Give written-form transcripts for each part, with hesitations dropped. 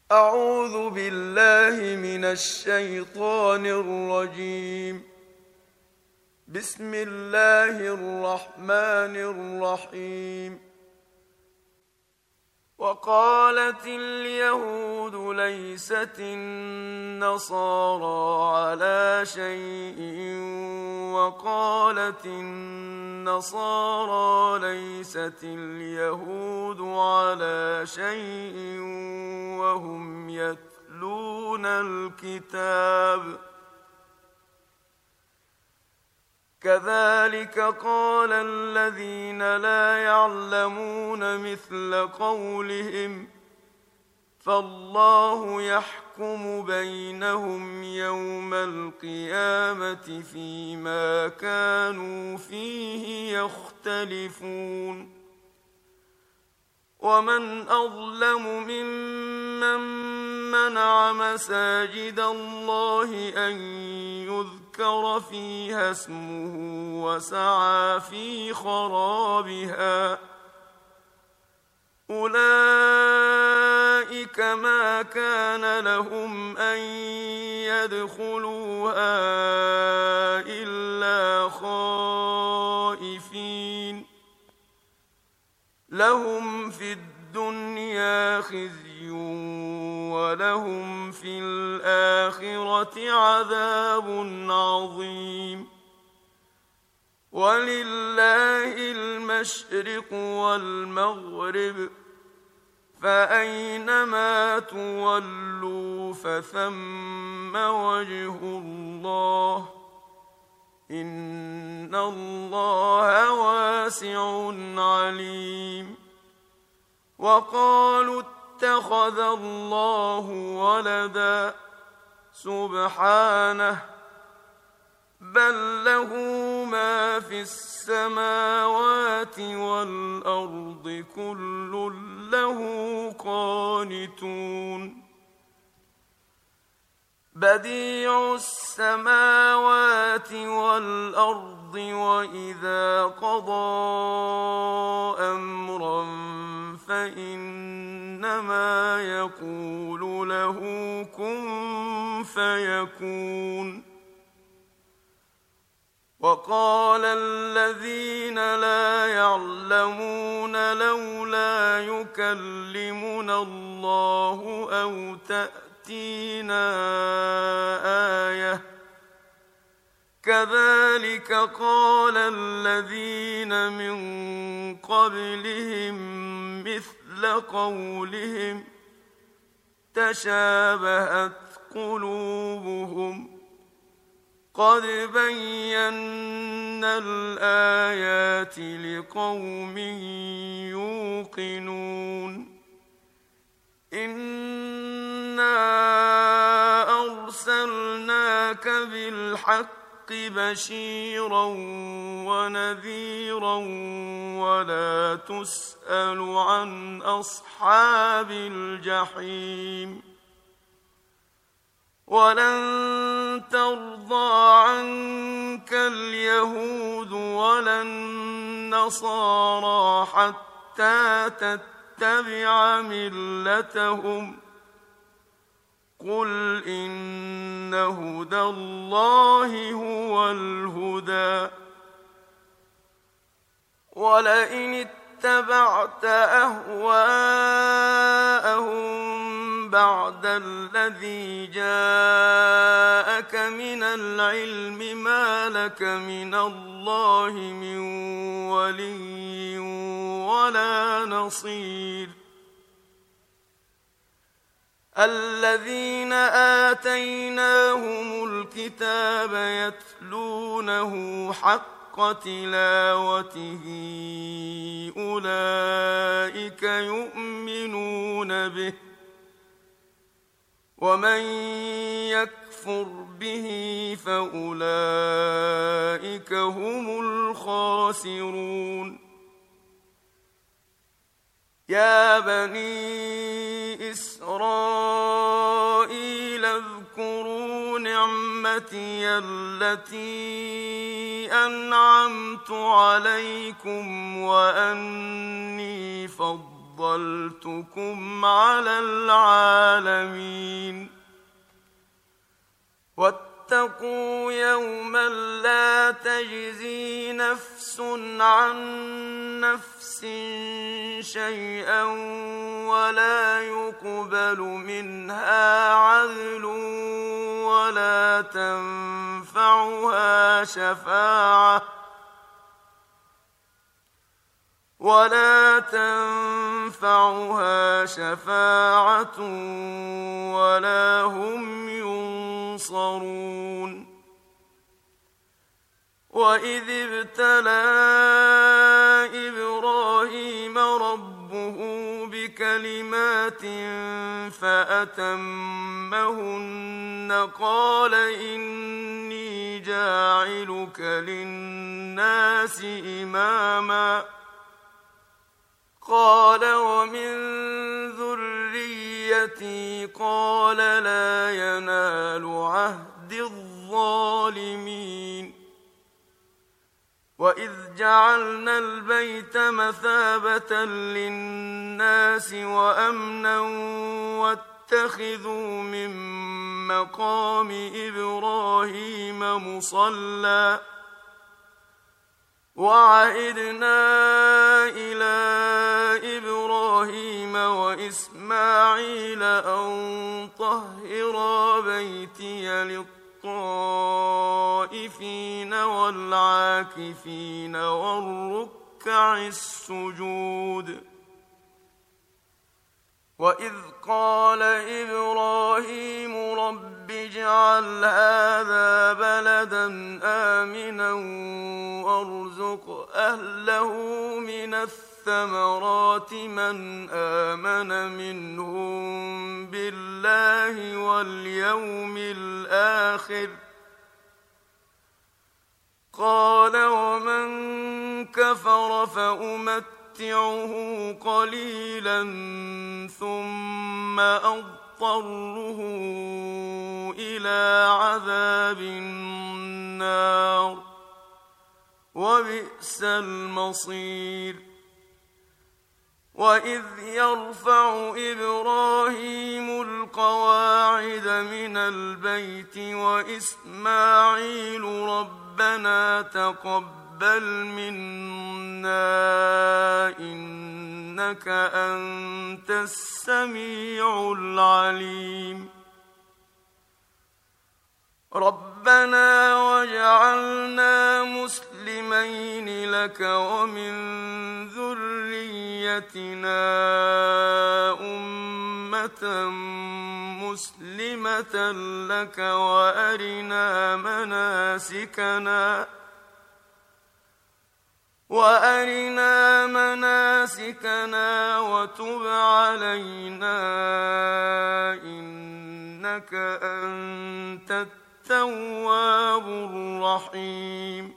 أعوذ بالله من الشيطان الرجيم. بسم الله الرحمن الرحيم. وقالت اليهود ليست النصارى على شيء وقالت النصارى ليست اليهود على شيء وهم يتلون الكتاب. كذلك قال الذين لا يعلمون مثل قولهم فالله يحكم بينهم يوم القيامة فيما كانوا فيه يختلفون. ومن أظلم ممن منع مساجد الله أن يذكر فيها اسمه وسعى في خرابها. أولئك ما كان لهم أن يدخلوها إلا خائفين. لهم في الدنيا خزي ولهم في الآخرة عذاب عظيم. ولله المشرق والمغرب فأينما تولوا فثم وجه الله إن الله واسع عليم. وقالوا اتخذ الله ولدا سبحانه بل له ما في السماوات والأرض كل له قانتون. بديع السماوات والأرض وإذا قضى أمرا فإنما يقول له كن فيكون. وقال الذين لا يعلمون لولا يكلمنا الله أو تأتينا آية كذلك قال الذين من قبلهم مثل قولهم تشابهت قلوبهم قد بينا الآيات لقوم يوقنون. إنا أرسلناك بالحق بشيرا ونذيرا ولا تسأل عن أصحاب الجحيم. ولن ترضى عنك اليهود ولا النصارى حتى تتبع ملتهم قل إن هدى الله هو الهدى. ولئن اتبعت أهواءهم بعد الذي جاءك من العلم ما لك من الله من ولي ولا نصير. الذين آتيناهم الكتاب يتلونه حق تلاوته أولئك يؤمنون به ومن يكفر به فأولئك هم الخاسرون. يا بني إسرائيل اذكروا نعمتي التي أنعمت عليكم وأني فضلتكم فضلتكم على العالمين واتقوا يوما لا تجزي نفس عن نفس شيئا ولا يقبل منها عدل ولا تنفعها شفاعة ولا هم ينصرون وإذ ابتلى إبراهيم ربه بكلمات فأتمهن قال إني جاعلك للناس إماما قال ومن ذريتي قال لا ينال عهد الظالمين وإذ جعلنا البيت مثابة للناس وأمنا واتخذوا من مقام إبراهيم مصلى وعهدنا إلى إبراهيم وإسماعيل أن طهرا بيتي للطائفين والعاكفين والركع السجود وإذ قال إبراهيم رب اجعل هذا بلدا آمنا وارزق أهله من الثمرات من آمن منهم بالله واليوم الآخر قال ومن كفر فأمتعه قليلا ثم أضطره إلى عذاب النار وبئس المصير وإذ يرفع إبراهيم القواعد من البيت وإسماعيل ربنا تقبل منا إنك أنت السميع العليم ربنا واجعلنا مسلمين لك ومن ذريتنا أمة مسلمة لك وأرنا مناسكنا وتب علينا إنك أنت التواب الرحيم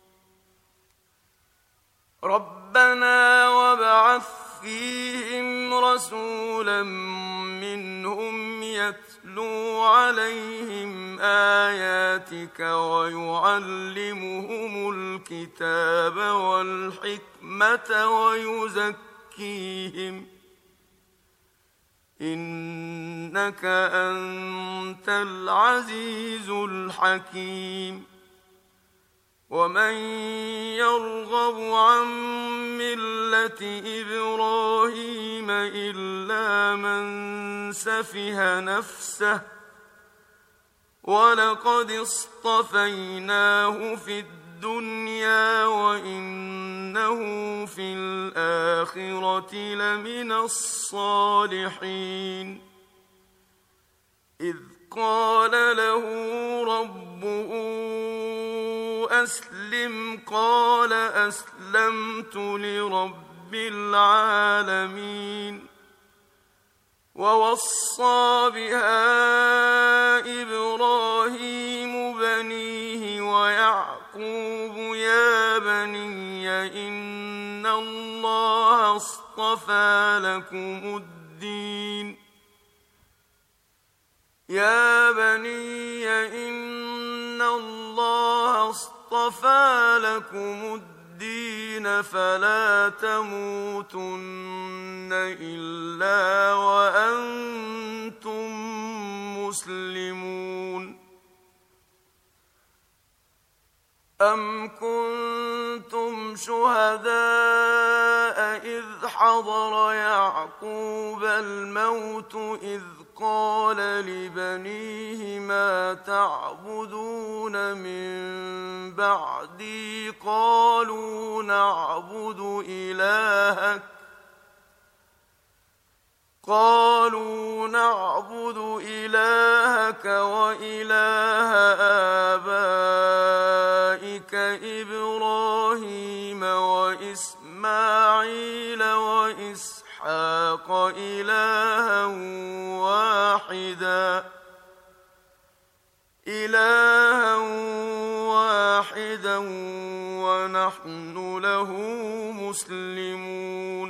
ربنا وابعث فيهم رسولا منهم يتلو عليهم آياتك ويعلمهم الكتاب والحكمة ويزكيهم إنك أنت العزيز الحكيم ومن يرغب عن ملة إبراهيم إلا من سفه نفسه ولقد اصطفيناه في الدنيا وإنه في الآخرة لمن الصالحين إذ قال له ربه أسلم قال أسلمت لرب العالمين ووصى بها إبراهيم بنيه ويعقوب يا بني إن الله اصطفى لكم الدين يا بني إن الله اصطفى لكم الدين الدين فلا تموتن إلا وأنتم مسلمون. أم كنتم شهداء إذ حضر يعقوب الموت إذ قال لبنيه ما تعبدون من بعدي قالوا نعبد إلهك وإله آبائك إبراهيم وإسماعيل وإسحاق إلها واحدا ونحن له مسلمون.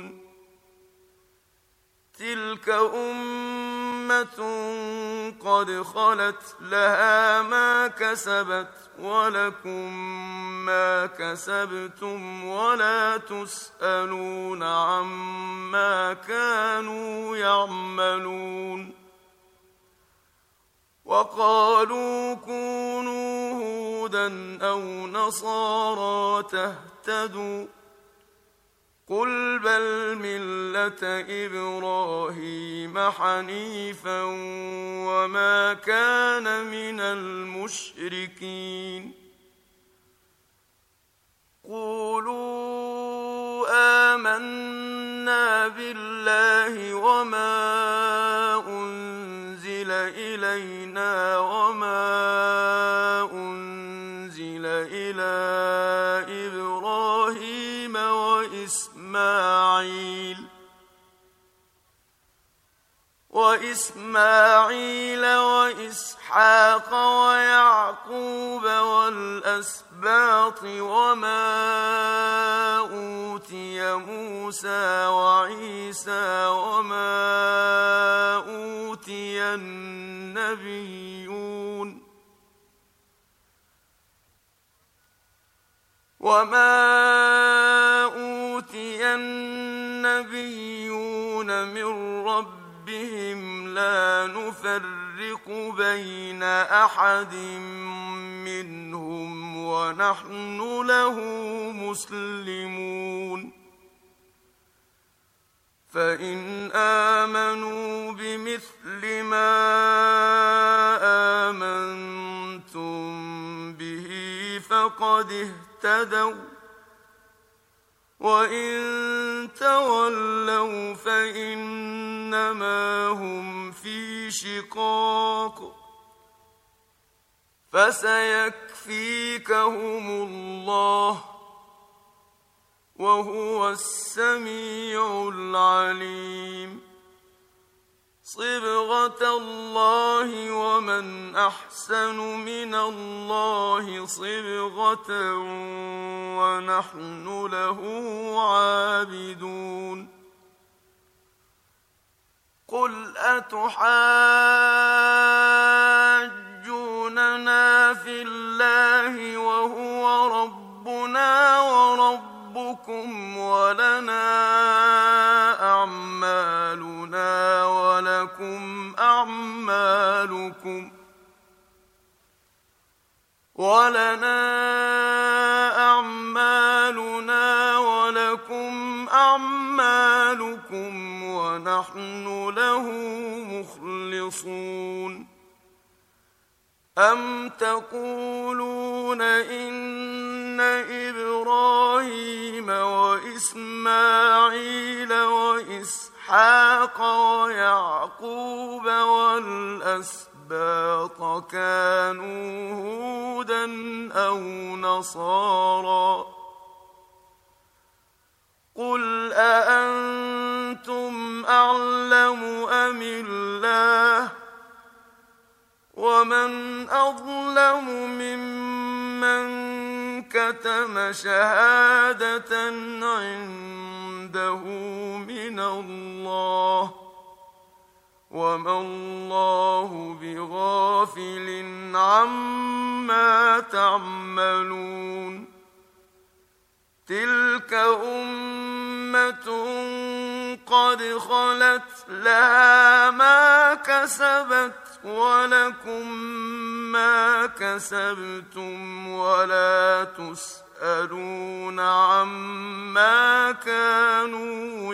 تلك أمة قد خلت لها ما كسبت ولكم ما كسبتم ولا تسألون عما كانوا يعملون. وقالوا كونوا هودا أو نصارى تهتدوا قل بل ملة إبراهيم حنيفا وما كان من المشركين. قولوا آمنا بالله وما أنزل إلينا وما أنزل إلى إبراهيم وإسماعيل وإسحاق ويعقوب والأسباط وما أوتي موسى وعيسى وما أوتي النبيون من ربهم لا نفرق بين أحد منهم ونحن له مسلمون. فإن آمنوا بمثل ما آمنتم به فقد اهتدوا وإن تولوا فإنما هم في شقاق فسيكفيكهم الله وهو السميع العليم. صبغة الله ومن أحسن من الله صبغة ونحن له عابدون. قل أتحاجوننا في الله وهو ربنا وربكم ولنا أعمالنا ولكم أعمالكم ونحن له مخلصون. أم تقولون إن إبراهيم وإسماعيل وإسحاق ويعقوب والأسباط كانوا هودا أو نصارى قل أأنتم أعلم أم الله ومن أظلم ممن كتم شهادة عنده من الله وما الله بغافل عما تعملون. تلك أمة قد خلت لها ما كسبت ولكم ما كسبتم ولا تسألون عما كانوا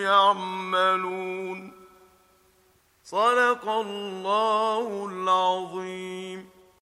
يعملون. صدق الله العظيم.